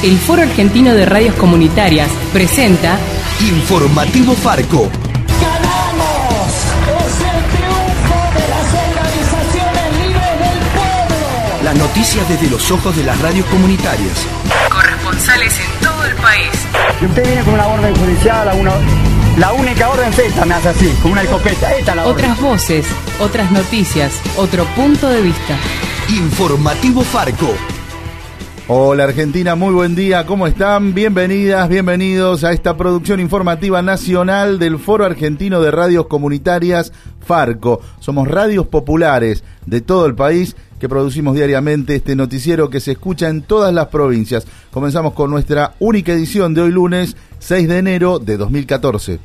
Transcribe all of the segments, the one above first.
El Foro Argentino de Radios Comunitarias presenta Informativo Farco. ¡Ganamos! ¡Es el triunfo de las organizaciones libres del pueblo! Las noticias desde los ojos de las radios comunitarias. Corresponsales en todo el país. Si usted viene con una orden judicial, la única orden es esta, me hace así, con una escopeta. Esta es la orden. Otras voces, otras noticias, otro punto de vista. Informativo Farco. Hola Argentina, muy buen día, ¿cómo están? Bienvenidas, bienvenidos a esta producción informativa nacional del Foro Argentino de Radios Comunitarias, Farco. Somos radios populares de todo el país que producimos diariamente este noticiero que se escucha en todas las provincias. Comenzamos con nuestra única edición de hoy lunes 6 de enero de 2014.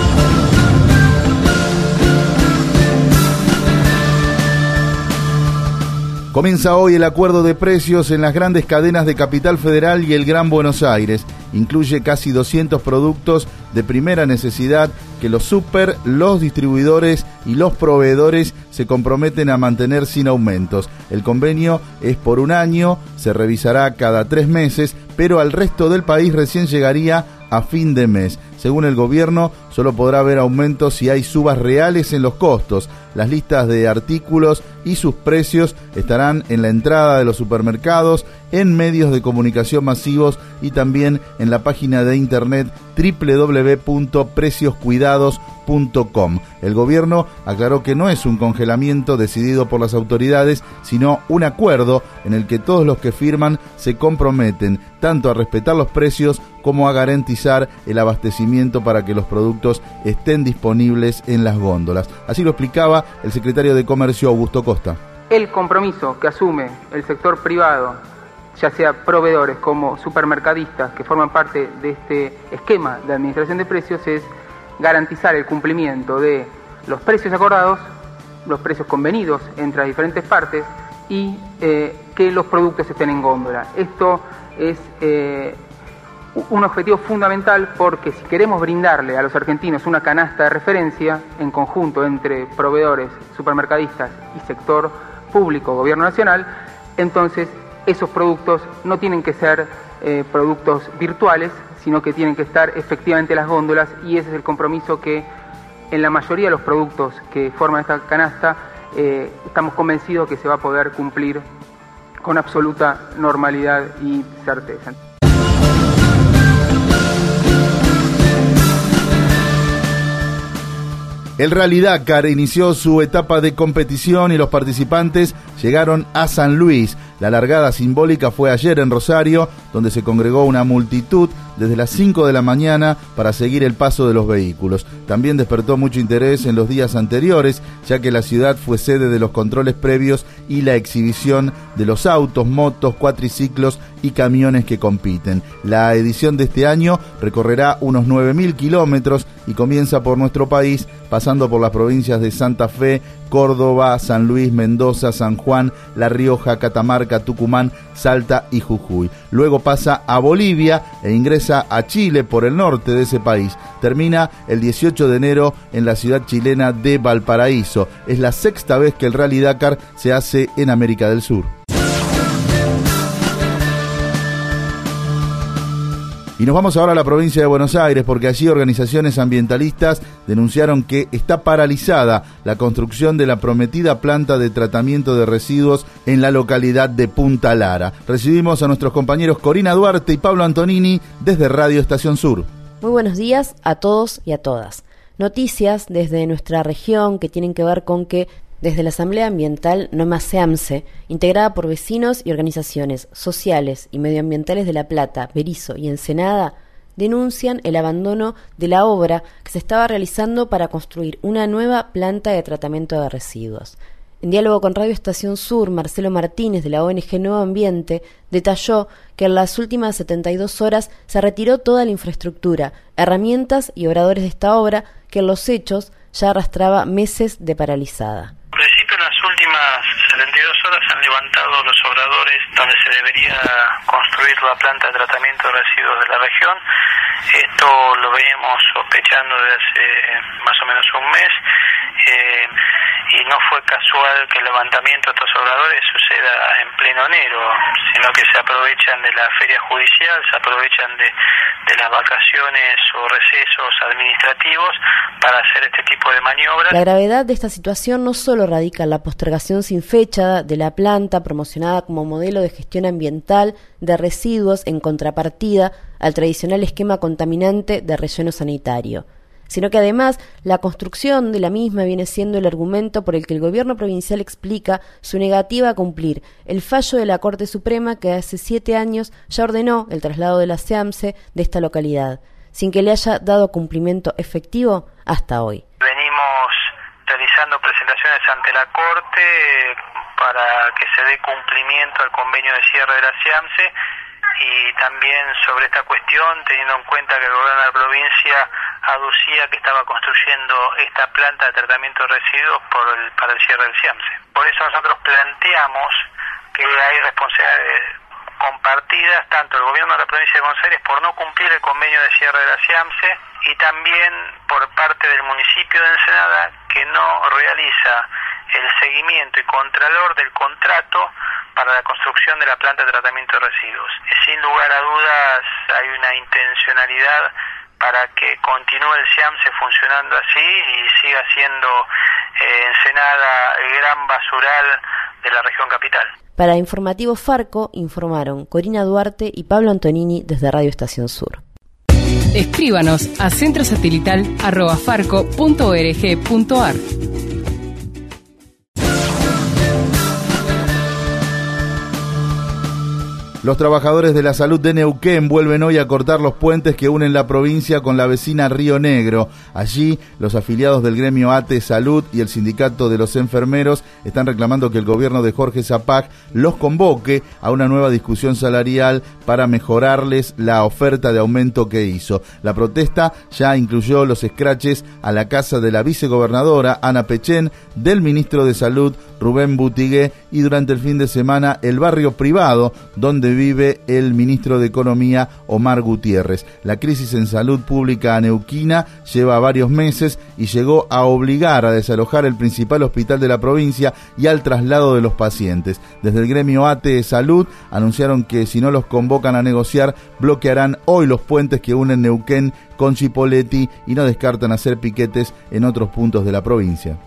Comienza hoy el acuerdo de precios en las grandes cadenas de Capital Federal y el Gran Buenos Aires. Incluye casi 200 productos de primera necesidad que los super, los distribuidores y los proveedores se comprometen a mantener sin aumentos. El convenio es por un año, se revisará cada 3 meses, pero al resto del país recién llegaría a fin de mes. Según el gobierno, solo podrá haber aumentos si hay subas reales en los costos. Las listas de artículos y sus precios estarán en la entrada de los supermercados, en medios de comunicación masivos y también en la página de internet www.precioscuidados.com. El gobierno aclaró que no es un congelamiento decidido por las autoridades, sino un acuerdo en el que todos los que firman se comprometen tanto a respetar los precios como a garantizar el abastecimiento para que los productos estén disponibles en las góndolas. Así lo explicaba el secretario de Comercio, Augusto Costa. El compromiso que asume el sector privado, ya sea proveedores como supermercadistas que forman parte de este esquema de administración de precios, es garantizar el cumplimiento de los precios acordados, los precios convenidos entre las diferentes partes y que los productos estén en góndola. Esto es un objetivo fundamental porque si queremos brindarle a los argentinos una canasta de referencia en conjunto entre proveedores, supermercadistas y sector público, gobierno nacional, entonces esos productos no tienen que ser productos virtuales, sino que tienen que estar efectivamente en las góndolas, y ese es el compromiso que en la mayoría de los productos que forman esta canasta estamos convencidos que se va a poder cumplir con absoluta normalidad y certeza. El Rally Dakar inició su etapa de competición y los participantes llegaron a San Luis. La largada simbólica fue ayer en Rosario, donde se congregó una multitud desde las 5 de la mañana para seguir el paso de los vehículos. También despertó mucho interés en los días anteriores, ya que la ciudad fue sede de los controles previos y la exhibición de los autos, motos, cuatriciclos y camiones que compiten. La edición de este año recorrerá unos 9.000 kilómetros y comienza por nuestro país, pasando por las provincias de Santa Fe, Córdoba, San Luis, Mendoza, San Juan, La Rioja, Catamarca, Tucumán, Salta y Jujuy. Luego pasa a Bolivia e ingresa a Chile por el norte de ese país. Termina el 18 de enero en la ciudad chilena de Valparaíso. Es la 6ª vez que el Rally Dakar se hace en América del Sur. Y nos vamos ahora a la provincia de Buenos Aires, porque allí organizaciones ambientalistas denunciaron que está paralizada la construcción de la prometida planta de tratamiento de residuos en la localidad de Punta Lara. Recibimos a nuestros compañeros Corina Duarte y Pablo Antonini desde Radio Estación Sur. Muy buenos días a todos y a todas. Noticias desde nuestra región que tienen que ver con que desde la Asamblea Ambiental No Más SEAMSE, integrada por vecinos y organizaciones sociales y medioambientales de La Plata, Berisso y Ensenada, denuncian el abandono de la obra que se estaba realizando para construir una nueva planta de tratamiento de residuos. En diálogo con Radio Estación Sur, Marcelo Martínez de la ONG Nuevo Ambiente detalló que en las últimas 72 horas se retiró toda la infraestructura, herramientas y obradores de esta obra que en los hechos ya arrastraba meses de paralizada. En principio, en las últimas 72 horas han levantado los obradores donde se debería construir la planta de tratamiento de residuos de la región. Esto lo veníamos sospechando desde hace más o menos un mes. Y y no fue casual que el levantamiento de estos obradores suceda en pleno enero, sino que se aprovechan de la feria judicial, se aprovechan de las vacaciones o recesos administrativos para hacer este tipo de maniobras. La gravedad de esta situación no solo radica en la postergación sin fecha de la planta promocionada como modelo de gestión ambiental de residuos en contrapartida al tradicional esquema contaminante de relleno sanitario, sino que además la construcción de la misma viene siendo el argumento por el que el gobierno provincial explica su negativa a cumplir el fallo de la Corte Suprema que hace 7 años ya ordenó el traslado de la SEAMSE de esta localidad, sin que le haya dado cumplimiento efectivo hasta hoy. Venimos realizando presentaciones ante la Corte para que se dé cumplimiento al convenio de cierre de la SEAMSE, y también sobre esta cuestión, teniendo en cuenta que el gobierno de la provincia aducía que estaba construyendo esta planta de tratamiento de residuos para el cierre del SEAMSE. Por eso nosotros planteamos que hay responsabilidades compartidas, tanto el gobierno de la provincia de Buenos Aires por no cumplir el convenio de cierre de la SEAMSE, y también por parte del municipio de Ensenada, que no realiza el seguimiento y contralor del contrato para la construcción de la planta de tratamiento de residuos. Sin lugar a dudas hay una intencionalidad para que continúe el SEAMSE funcionando así y siga siendo Ensenada el gran basural de la región capital. Para Informativo Farco informaron Corina Duarte y Pablo Antonini desde Radio Estación Sur. Escríbanos a centrosatelital@farco.org.ar. Los trabajadores de la salud de Neuquén vuelven hoy a cortar los puentes que unen la provincia con la vecina Río Negro. Allí, los afiliados del gremio ATE Salud y el sindicato de los enfermeros están reclamando que el gobierno de Jorge Zapag los convoque a una nueva discusión salarial para mejorarles la oferta de aumento que hizo. La protesta ya incluyó los escraches a la casa de la vicegobernadora Ana Pechén, del ministro de Salud Rubén Butigué, y durante el fin de semana el barrio privado donde vive el ministro de Economía Omar Gutiérrez. La crisis en salud pública neuquina lleva varios meses y llegó a obligar a desalojar el principal hospital de la provincia y al traslado de los pacientes. Desde el gremio ATE Salud anunciaron que si no los convocan a negociar, bloquearán hoy los puentes que unen Neuquén con Chipoleti y no descartan hacer piquetes en otros puntos de la provincia.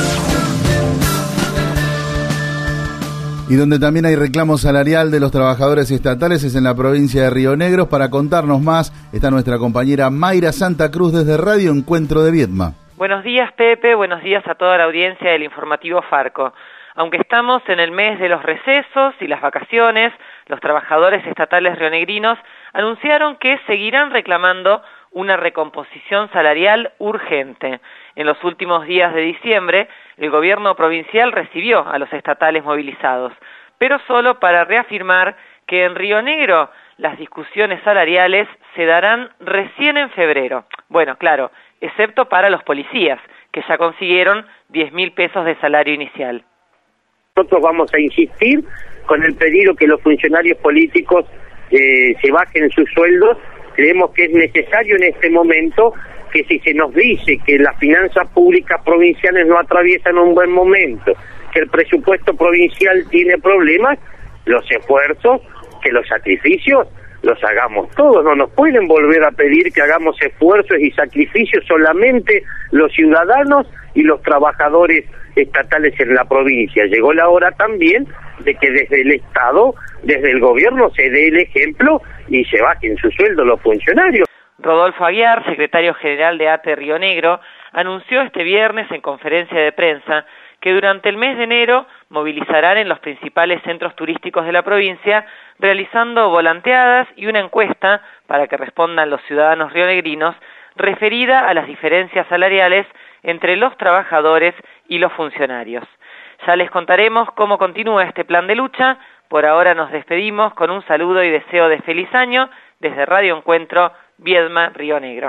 Y donde también hay reclamo salarial de los trabajadores estatales es en la provincia de Río Negro. Para contarnos más está nuestra compañera Mayra Santa Cruz desde Radio Encuentro de Viedma. Buenos días, Pepe, buenos días a toda la audiencia del Informativo Farco. Aunque estamos en el mes de los recesos y las vacaciones, los trabajadores estatales rionegrinos anunciaron que seguirán reclamando una recomposición salarial urgente. En los últimos días de diciembre, el gobierno provincial recibió a los estatales movilizados, pero solo para reafirmar que en Río Negro las discusiones salariales se darán recién en febrero. Bueno, claro, excepto para los policías, que ya consiguieron 10.000 pesos de salario inicial. Nosotros vamos a insistir con el pedido que los funcionarios políticos se bajen sus sueldos. Creemos que es necesario en este momento que si se nos dice que las finanzas públicas provinciales no atraviesan un buen momento, que el presupuesto provincial tiene problemas, los esfuerzos, que los sacrificios los hagamos todos. No nos pueden volver a pedir que hagamos esfuerzos y sacrificios solamente los ciudadanos y los trabajadores estatales en la provincia. Llegó la hora también de que desde el Estado, desde el gobierno, se dé el ejemplo y se bajen su sueldo los funcionarios. Rodolfo Aguiar, secretario general de ATE Río Negro, anunció este viernes en conferencia de prensa que durante el mes de enero movilizarán en los principales centros turísticos de la provincia, realizando volanteadas y una encuesta para que respondan los ciudadanos rionegrinos, referida a las diferencias salariales entre los trabajadores y los funcionarios. Ya les contaremos cómo continúa este plan de lucha. Por ahora nos despedimos con un saludo y deseo de feliz año desde Radio Encuentro, Viedma, Río Negro.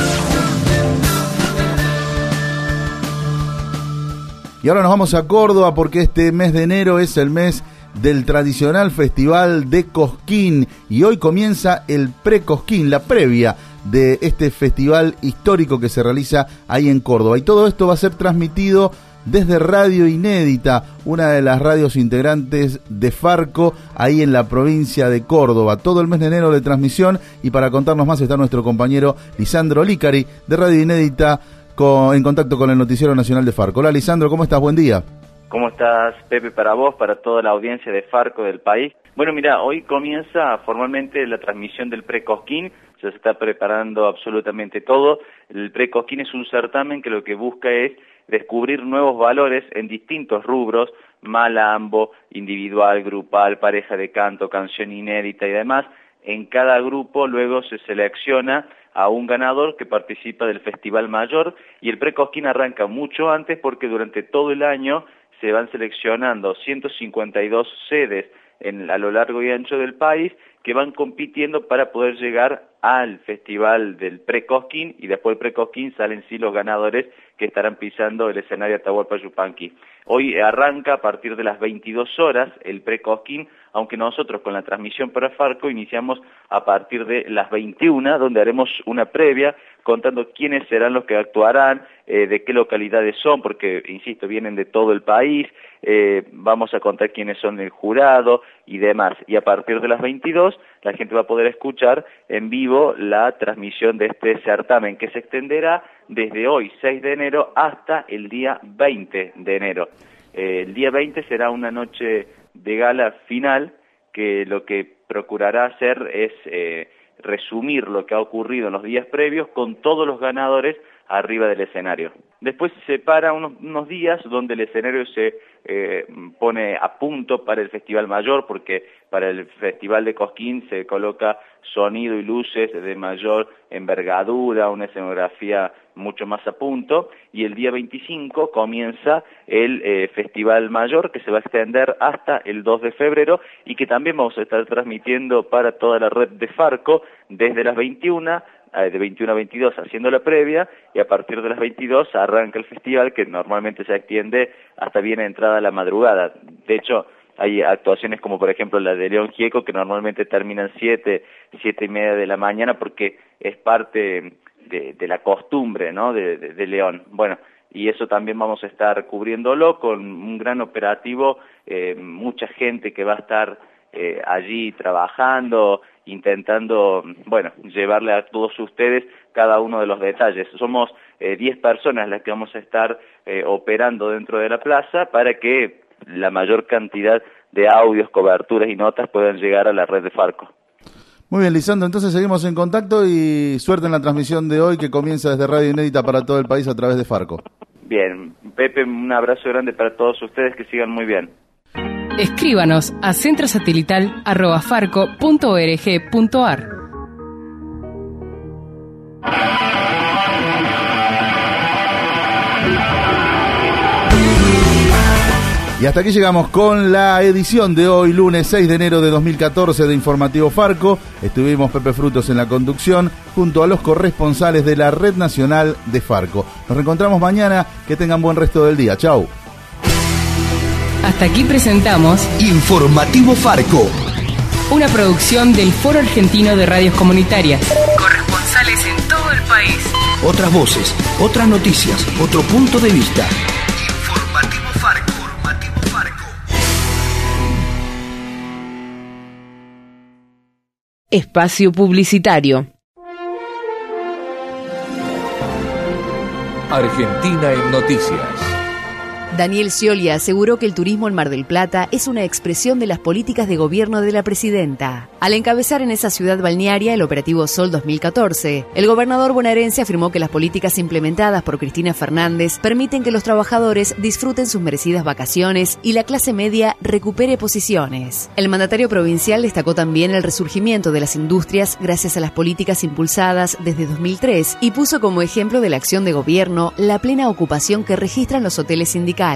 Y ahora nos vamos a Córdoba porque este mes de enero es el mes del tradicional Festival de Cosquín y hoy comienza el pre-Cosquín, la previa de este festival histórico que se realiza ahí en Córdoba. Y todo esto va a ser transmitido desde Radio Inédita, una de las radios integrantes de Farco, ahí en la provincia de Córdoba. Todo el mes de enero de transmisión, y para contarnos más está nuestro compañero Lisandro Licari, de Radio Inédita, en contacto con el Noticiero Nacional de Farco. Hola Lisandro, ¿cómo estás? Buen día. ¿Cómo estás, Pepe, para vos, para toda la audiencia de Farco del país? Bueno, mira, hoy comienza formalmente la transmisión del Pre-Cosquín, ya se está preparando absolutamente todo. El Pre-Cosquín es un certamen que lo que busca es descubrir nuevos valores en distintos rubros, malambo, individual, grupal, pareja de canto, canción inédita y demás. En cada grupo luego se selecciona a un ganador que participa del Festival Mayor, y el Pre-Cosquín arranca mucho antes porque durante todo el año se van seleccionando 152 sedes a lo largo y ancho del país que van compitiendo para poder llegar al festival del Pre-Cosquín, y después del Pre-Cosquín salen sí los ganadores que estarán pisando el escenario Atahualpa Yupanqui. Hoy arranca a partir de las 22 horas el Pre-Cosquín, aunque nosotros con la transmisión para Farco iniciamos a partir de las 21, donde haremos una previa contando quiénes serán los que actuarán, de qué localidades son, porque, insisto, vienen de todo el país, vamos a contar quiénes son el jurado y demás. Y a partir de las 22 la gente va a poder escuchar en vivo la transmisión de este certamen, que se extenderá desde hoy, 6 de enero, hasta el día 20 de enero. El día 20 será una noche de gala final, que lo que procurará hacer es resumir lo que ha ocurrido en los días previos con todos los ganadores arriba del escenario. Después se separa unos días donde el escenario se pone a punto para el Festival Mayor, porque para el Festival de Cosquín se coloca sonido y luces de mayor envergadura, una escenografía mucho más a punto, y el día 25 comienza el Festival Mayor, que se va a extender hasta el 2 de febrero y que también vamos a estar transmitiendo para toda la red de Farco desde las 21, de 21 a 22 haciendo la previa, y a partir de las 22 arranca el festival, que normalmente se extiende hasta bien entrada la madrugada. De hecho, hay actuaciones como por ejemplo la de León Gieco, que normalmente terminan 7:30 de la mañana, porque es parte de la costumbre, ¿no?, de León. Bueno, y eso también vamos a estar cubriéndolo con un gran operativo, mucha gente que va a estar allí trabajando, intentando, bueno, llevarle a todos ustedes cada uno de los detalles. Somos 10 personas las que vamos a estar operando dentro de la plaza para que la mayor cantidad de audios, coberturas y notas puedan llegar a la red de Farco. Muy bien, Lisandro, entonces seguimos en contacto y suerte en la transmisión de hoy, que comienza desde Radio Inédita para todo el país a través de Farco. Bien, Pepe, un abrazo grande para todos ustedes, que sigan muy bien. Escríbanos a centrosatelital@farco.org.ar. Y hasta aquí llegamos con la edición de hoy, lunes 6 de enero de 2014 de Informativo Farco. Estuvimos Pepe Frutos en la conducción junto a los corresponsales de la Red Nacional de Farco. Nos reencontramos mañana, que tengan buen resto del día. Chau. Hasta aquí presentamos Informativo Farco, una producción del Foro Argentino de Radios Comunitarias. Corresponsales en todo el país. otras voces, otras noticias, otro punto de vista. Informativo Farco. Espacio publicitario. Argentina en Noticias. Daniel Scioli aseguró que el turismo en Mar del Plata es una expresión de las políticas de gobierno de la presidenta. Al encabezar en esa ciudad balnearia el operativo Sol 2014, el gobernador bonaerense afirmó que las políticas implementadas por Cristina Fernández permiten que los trabajadores disfruten sus merecidas vacaciones y la clase media recupere posiciones. El mandatario provincial destacó también el resurgimiento de las industrias gracias a las políticas impulsadas desde 2003 y puso como ejemplo de la acción de gobierno la plena ocupación que registran los hoteles sindicales.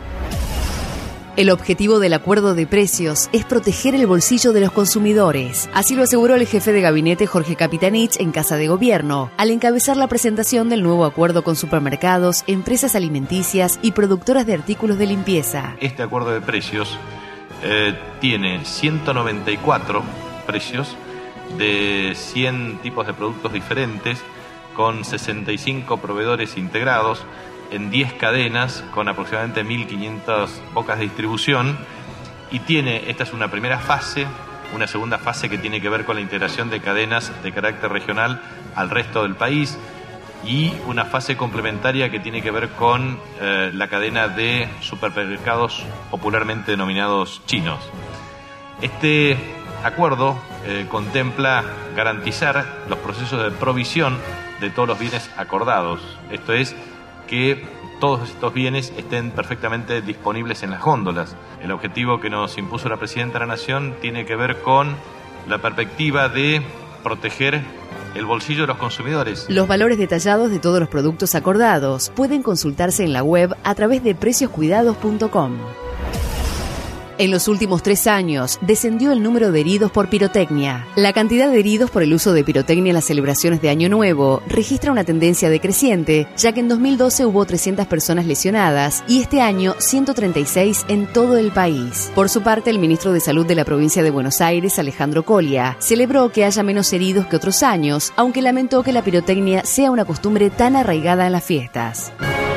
El objetivo del acuerdo de precios es proteger el bolsillo de los consumidores. Así lo aseguró el jefe de gabinete Jorge Capitanich en Casa de Gobierno, al encabezar la presentación del nuevo acuerdo con supermercados, empresas alimenticias y productoras de artículos de limpieza. Este acuerdo de precios tiene 194 precios de 100 tipos de productos diferentes, con 65 proveedores integrados, en 10 cadenas con aproximadamente 1.500 bocas de distribución y esta es una primera fase, una segunda fase que tiene que ver con la integración de cadenas de carácter regional al resto del país y una fase complementaria que tiene que ver con la cadena de supermercados popularmente denominados chinos. Este acuerdo contempla garantizar los procesos de provisión de todos los bienes acordados. Esto es, que todos estos bienes estén perfectamente disponibles en las góndolas. El objetivo que nos impuso la Presidenta de la Nación tiene que ver con la perspectiva de proteger el bolsillo de los consumidores. Los valores detallados de todos los productos acordados pueden consultarse en la web a través de precioscuidados.com. En los últimos 3 años, descendió el número de heridos por pirotecnia. La cantidad de heridos por el uso de pirotecnia en las celebraciones de Año Nuevo registra una tendencia decreciente, ya que en 2012 hubo 300 personas lesionadas y este año 136 en todo el país. Por su parte, el ministro de Salud de la provincia de Buenos Aires, Alejandro Colia, celebró que haya menos heridos que otros años, aunque lamentó que la pirotecnia sea una costumbre tan arraigada en las fiestas.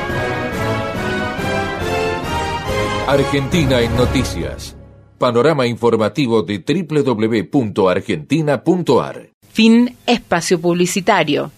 Argentina en Noticias. Panorama informativo de www.argentina.ar. Fin espacio publicitario.